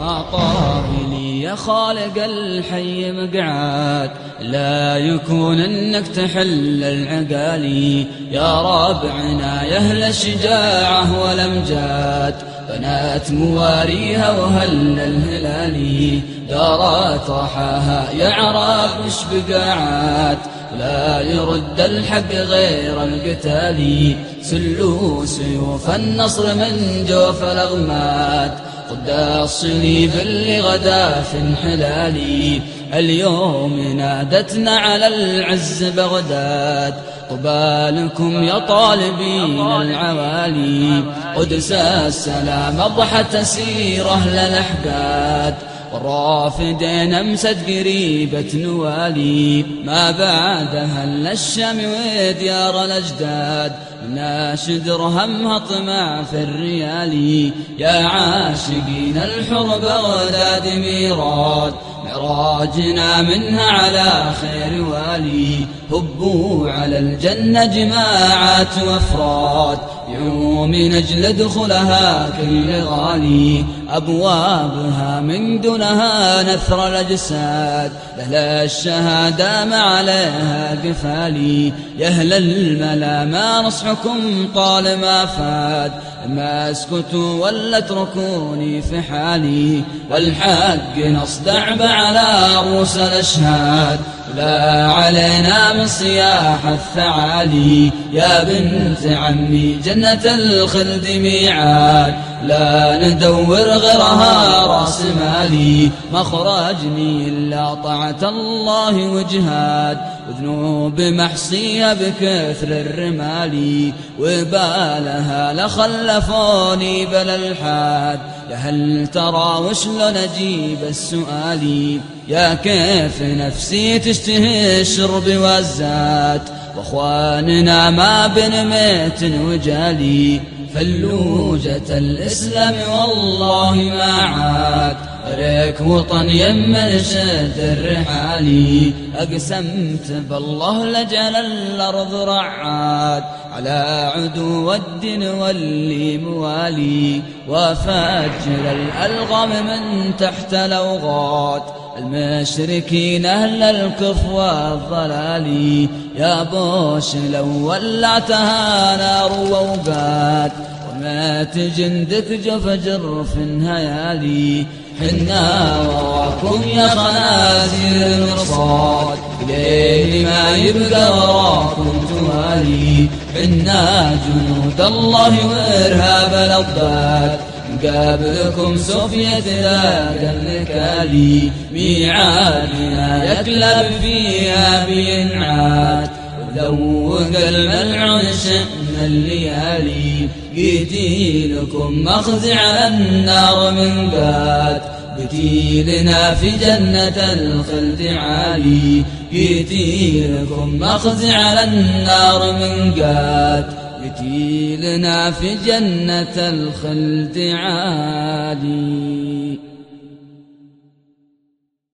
ما طابني يا خالق الحي مقعد، لا يكون انك تحل العقالي يا رابعنا يا اهل الشجاعة والامجاد. بنات مواريها وهل الهلالي دارت رحاها يا عراب وش بقاعات، ولا يرد الحق غير القتالي. سلوا سيوف النصر من جوف الأغماد، قد الصليب اللي غدا في انحلالي. اليوم نادتنا على العز بغداد، طبى لكم يا طالبين العوالي. قدس السلام أضحت سيره للأحقاد، والرافدين أمست قريبة نوالي. ما بعدها إلا الشام وديار الأجداد، ناشد درهمها طمع في الريالي. يا عاشقين الحر بغداد ميراد، معراجنا منها على خير والي. هبوا على الجنة جماعات وافراد، يعوا من أجل دخلها كل غالي. أبوابها من دونها نثر الأجساد، أهل الشهادة ما عليها قفالي. يا أهل الملا ما نصحكم طال ما فاد، ما اسكتوا ولا اتركوني في حالي. والحق نصدع على رؤوس الأشهاد، لا علينا من صياح الثعالي. يا بنت عمي جنة الخلد ميعاد، لا ندور غيرها راس مالي. ما خرجني إلا طاعة الله وجهاد، وذنوب محصيها بكثر الرمالي. وبالها لخلفوني بلا الحاد، يا هل ترى وشلون أجيب السؤالي. يا كيف نفسي تشتهي الشرب والزاد، واخواننا ما بين ميت وجالي. فلوجة الإسلام والله ما عاد، ريك وطن يمن شد الرحالي. أقسمت بالله لجعل الأرض رعاد، على عدو الدين واللي موالي. وفجر الألغام من تحت الأوغاد، المشركين أهل الكفر والضلال. يا بوش لو ولعتها نار ووقات، ومات جندك جفجر في الهيالي. حنا وراكم يا خنازير المرصاد، ليل ما يبقى وراكم توالي. حنا جنود الله وإرهاب الأضداد، قابلكم سوف يتلاقى النكالي. ميعادنا يكلب فيها بينعاد، وذوق الملعون شأن الليالي. قتيلكم مخزي على النار من قاد، قتيلنا في جنة الخلد عالي. قتيلكم مخزي على النار من قاد، قتيلنا في جنة الخلد عالي.